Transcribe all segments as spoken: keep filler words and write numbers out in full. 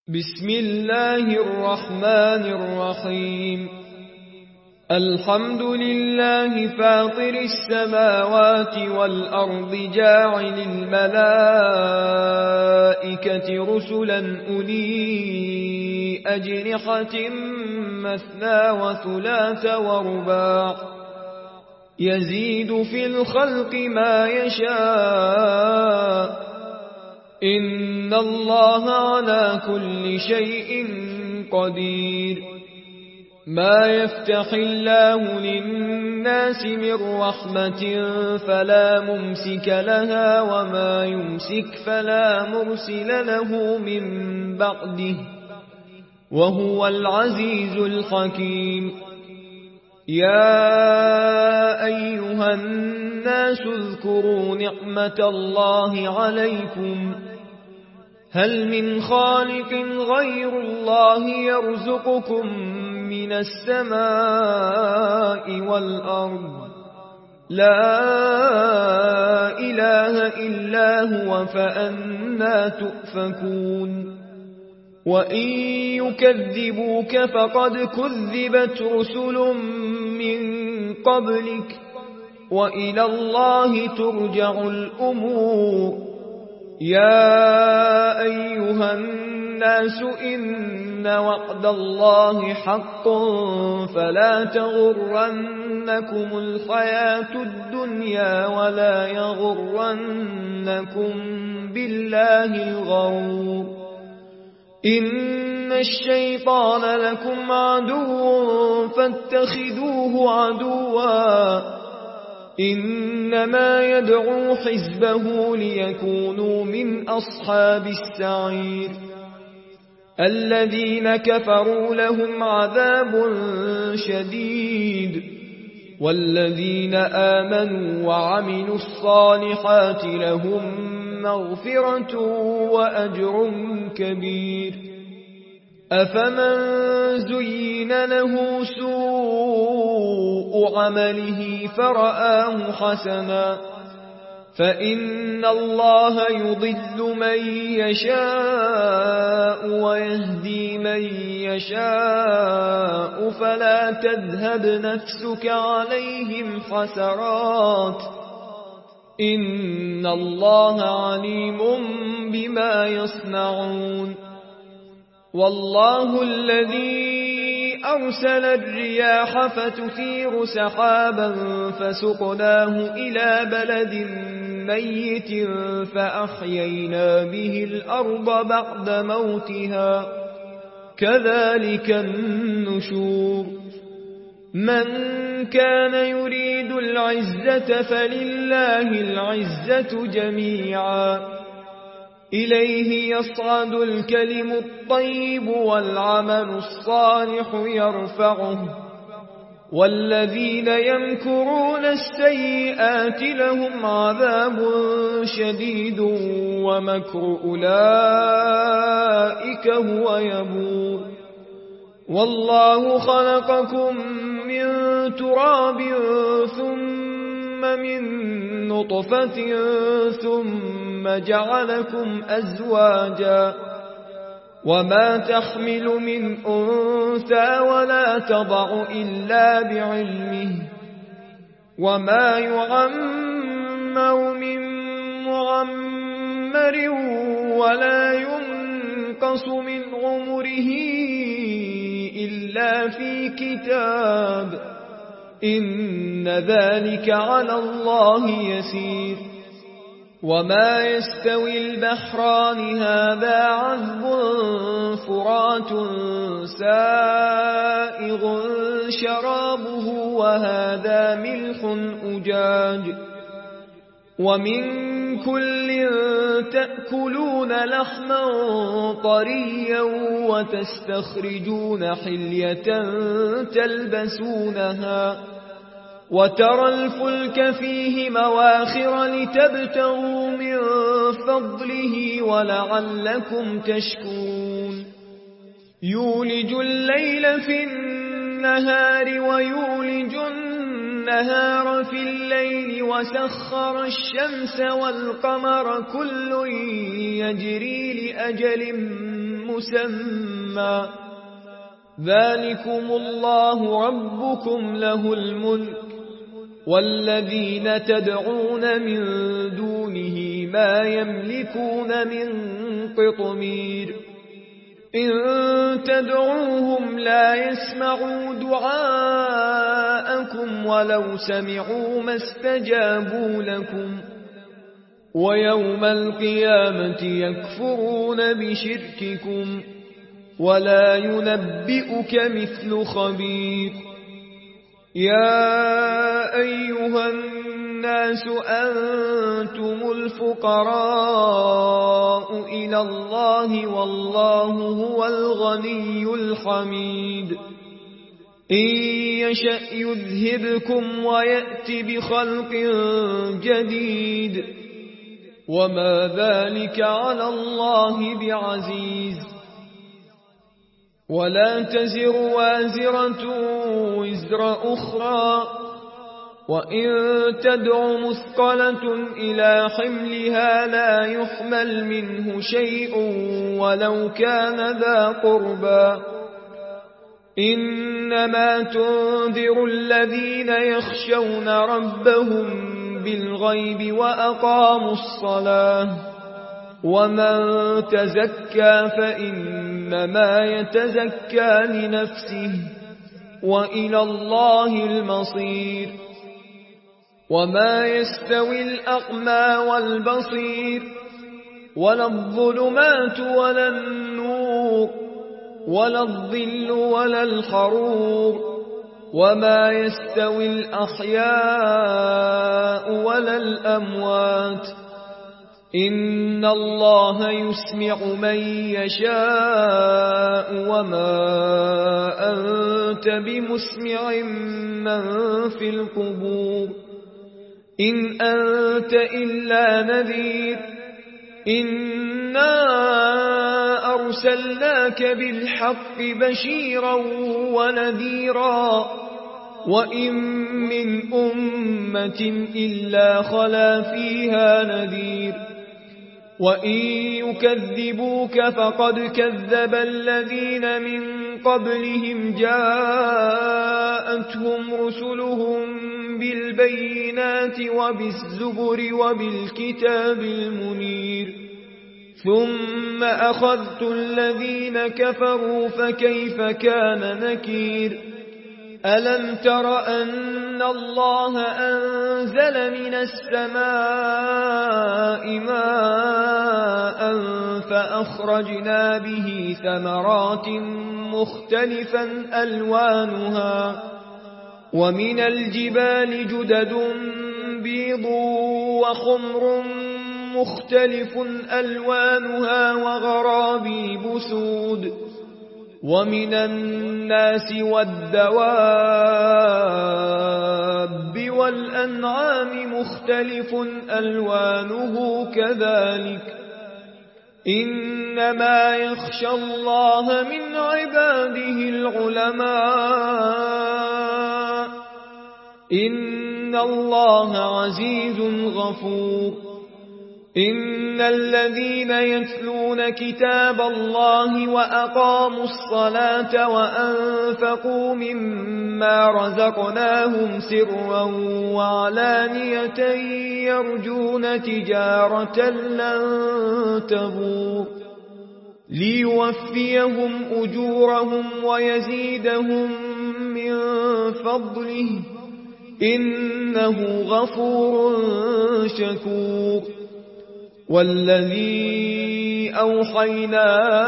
بسم الله الرحمن الرحيم. الحمد لله فاطر السماوات والأرض جاعل الملائكة رسلا أولي أجنحة مثنى وثلاث ورباع يزيد في الخلق ما يشاء إن الله على كل شيء قدير. ما يفتح الله للناس من رحمة فلا ممسك لها وما يمسك فلا مرسل له من بعده وهو العزيز الحكيم. يا أيها الناس اذكروا نعمة الله عليكم هل من خالق غير الله يرزقكم من السماء والأرض لا إله إلا هو فأنى تؤفكون. وإن يكذبوك فقد كذبت رسل من قبلك وإلى الله ترجع الأمور. يا أيها الناس إن وعد الله حق فلا تغرنكم الحياة الدنيا ولا يغرنكم بالله الغرور. إن الشيطان لكم عدو فاتخذوه عدوا إنما يدعو حزبه ليكونوا من أصحاب السعير. الذين كفروا لهم عذاب شديد والذين آمنوا وعملوا الصالحات لهم مغفرة وأجر كبير. أفمن زين له سوء عمله فرآه حسنا فإن الله يضل من يشاء ويهدي من يشاء فلا تذهب نفسك عليهم حسرات إن الله عليم بما يصنعون. والله الذي أرسل الرياح فتثير سحابا فسقناه إلى بلد ميت فأحيينا به الأرض بعد موتها كذلك النشور. من كان يريد العزة فلله العزة جميعا إليه يصعد الكلم الطيب والعمل الصالح يرفعه والذين يمكرون السيئات لهم عذاب شديد ومكر أولئك هو يبور. والله خلقكم من تراب ثم من نطفة ثم جعلكم أزواجا وما تحمل من أنثى ولا تضع إلا بعلمه وما يعمر من معمر ولا ينقص من عمره إلا في كتاب إن ذلك على الله يسير. وما يستوي البحران هذا عذب فرات سائغ شرابه وهذا ملح أجاج ومن كل تأكلون لحما طريا وتستخرجون حلية تلبسونها وترى الفلك فيه مواخر لتبتغوا من فضله ولعلكم تشكرون. يولج الليل في النهار ويولج النهار في الليل وسخر الشمس والقمر كل يجري لأجل مسمى ذلكم الله ربكم له الملك والذين تدعون من دونه ما يملكون من قطمير إن تدعوهم لا يسمعوا دعاءكم ولو سمعوا ما استجابوا لكم ويوم القيامة يكفرون بشرككم ولا ينبئك مثل خبير يا أيها الناس أنتم الفقراء إلى الله والله هو الغني الحميد إن يشأ يذهبكم ويأتي بخلق جديد وما ذلك على الله بعزيز ولا تزر وازرة وزر أخرى وإن تدع مثقلة إلى حملها لا يحمل منه شيء ولو كان ذا قربى إنما تنذر الذين يخشون ربهم بالغيب وأقاموا الصلاة ومن تزكى فإنما يتزكى لنفسه وإلى الله المصير وما يستوي الأعمى والبصير ولا الظلمات ولا النور ولا الظل ولا الحرور وما يستوي الأحياء ولا الأموات إن الله يسمع من يشاء وما أنت بمسمع من في القبور إن أنت إلا نذير إنا أرسلناك بالحق بشيرا ونذيرا وإن من أمة إلا خلا فيها نذير وإن يكذبوك فقد كذب الذين من قبلهم جاءتهم رسلهم بالبينات وبالزبر وبالكتاب المنير ثم أخذت الذين كفروا فكيف كان نكير ألم تر أن الله أنزل من السماء ماء فأخرجنا به ثمرات مختلفا ألوانها ومن الجبال جدد بيض وخمر مختلف ألوانها وغرابيب سود ومن الناس والدواب والأنعام مختلف ألوانه كذلك إنما يخشى الله من عباده العلماء إن الله عزيز غفور إن الذين يتلون كتاب الله وأقاموا الصلاة وأنفقوا مما رزقناهم سرا وعلانية يرجون تجارة لن تبور ليوفيهم أجورهم ويزيدهم من فضله إنه غفور شكور والذي أوحينا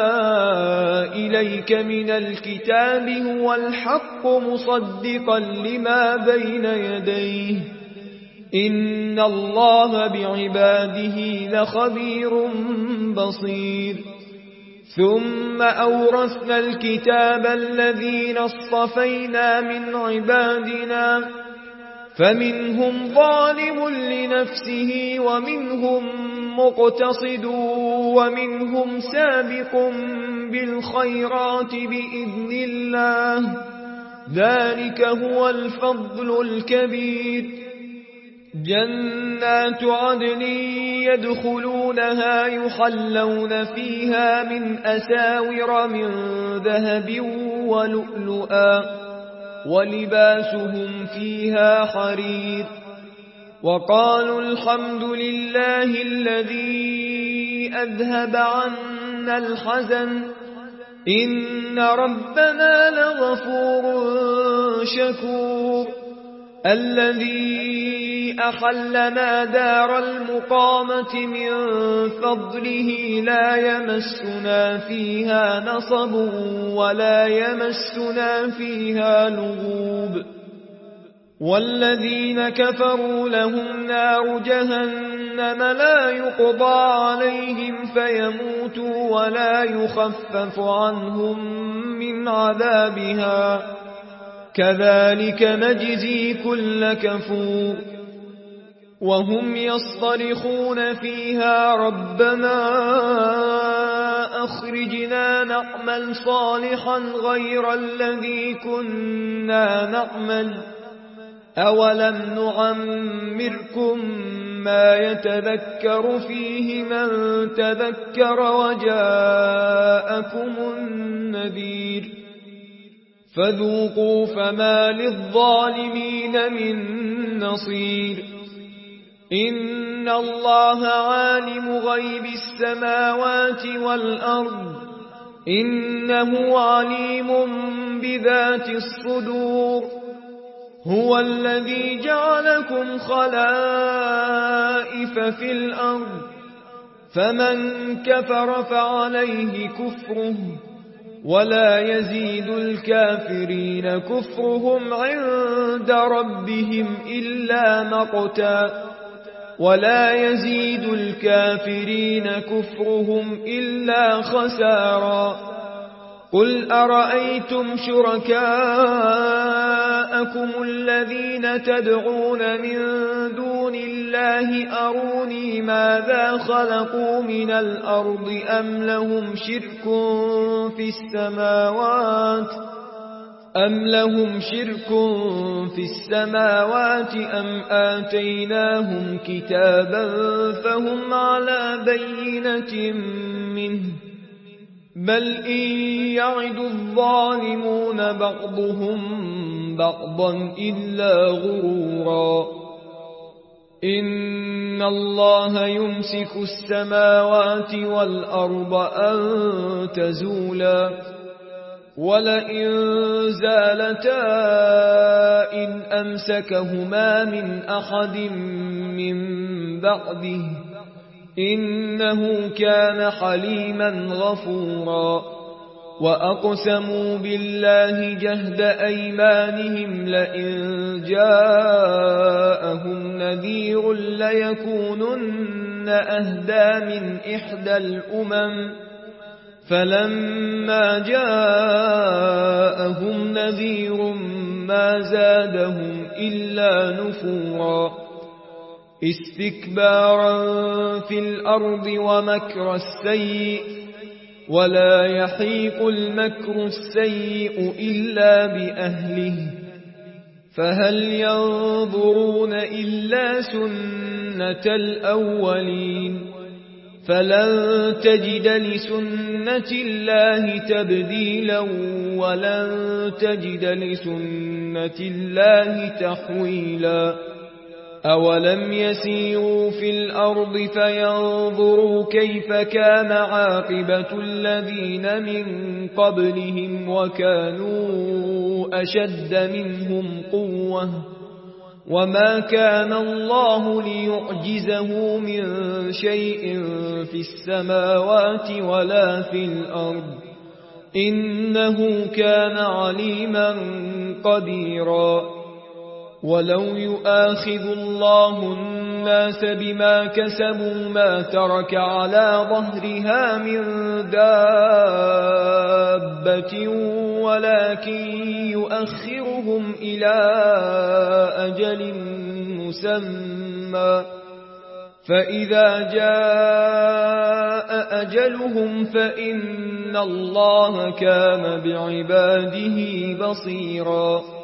إليك من الكتاب هو الحق مصدقا لما بين يديه إن الله بعباده لخبير بصير ثم أورثنا الكتاب الذين اصطفينا من عبادنا فمنهم ظالم لنفسه ومنهم مقتصد ومنهم سابق بالخيرات بإذن الله ذلك هو الفضل الكبير جنات عدن يدخلون يدخلونها يحلون فيها من أساور من ذهب ولؤلؤا ولباسهم فيها حرير. وقالوا الحمد لله الذي أذهب عنا الحزن إن ربنا لغفور شكور. الذي أحلنا دار المقامة من فضله لا يمسنا فيها نصب ولا يمسنا فيها لغوب. والذين كفروا لهم نار جهنم لا يقضى عليهم فيموتوا ولا يخفف عنهم من عذابها كذلك نجزي كل كفور. وهم يصطرخون فيها ربنا أخرجنا نعمل صالحا غير الذي كنا نعمل أولم نعمركم ما يتذكر فيه من تذكر وجاءكم النذير فذوقوا فما للظالمين من نصير. إن الله عالم غيب السماوات والأرض إنه عليم بذات الصدور. هو الذي جعلكم خلائف في الأرض فمن كفر فعليه كفره ولا يزيد الكافرين كفرهم عند ربهم إلا مقتا ولا يزيد الكافرين كفرهم إلا خسارا. قل أرأيتم شركاءكم الذين تدعون من دون الله أروني ماذا خلقوا من الأرض أم لهم شرك في السماوات أم لهم شرك في السماوات أم آتيناهم كتابا فهم على بينة منه بل إن يعد الظالمون بعضهم بعضا إلا غرورا. إن الله يمسك السماوات والأرض أن تزولا ولئن زالتا إن أمسكهما من أحد من بعده إنه كان حليما غفورا. وأقسموا بالله جهد أيمانهم لئن جاءهم نذير ليكونن أهدى من إحدى الأمم فلما جاءهم نذير ما زادهم إلا نفورا. استكبارا في الأرض ومكر السيء ولا يحيق المكر السيء إلا بأهله فهل ينظرون إلا سنة الأولين فلن تجد لسنة الله تبديلا ولن تجد لسنة الله تحويلا. أولم يسيروا في الأرض فينظروا كيف كان عاقبة الذين من قبلهم وكانوا أشد منهم قوة وما كان الله ليعجزه من شيء في السماوات ولا في الأرض إنه كان عليما قديرا. ولو يؤاخذ الله الناس بما كسبوا ما ترك على ظهرها من دابة ولكن يؤخرهم إلى أجل مسمى فإذا جاء أجلهم فإن الله كان بعباده بصيرا.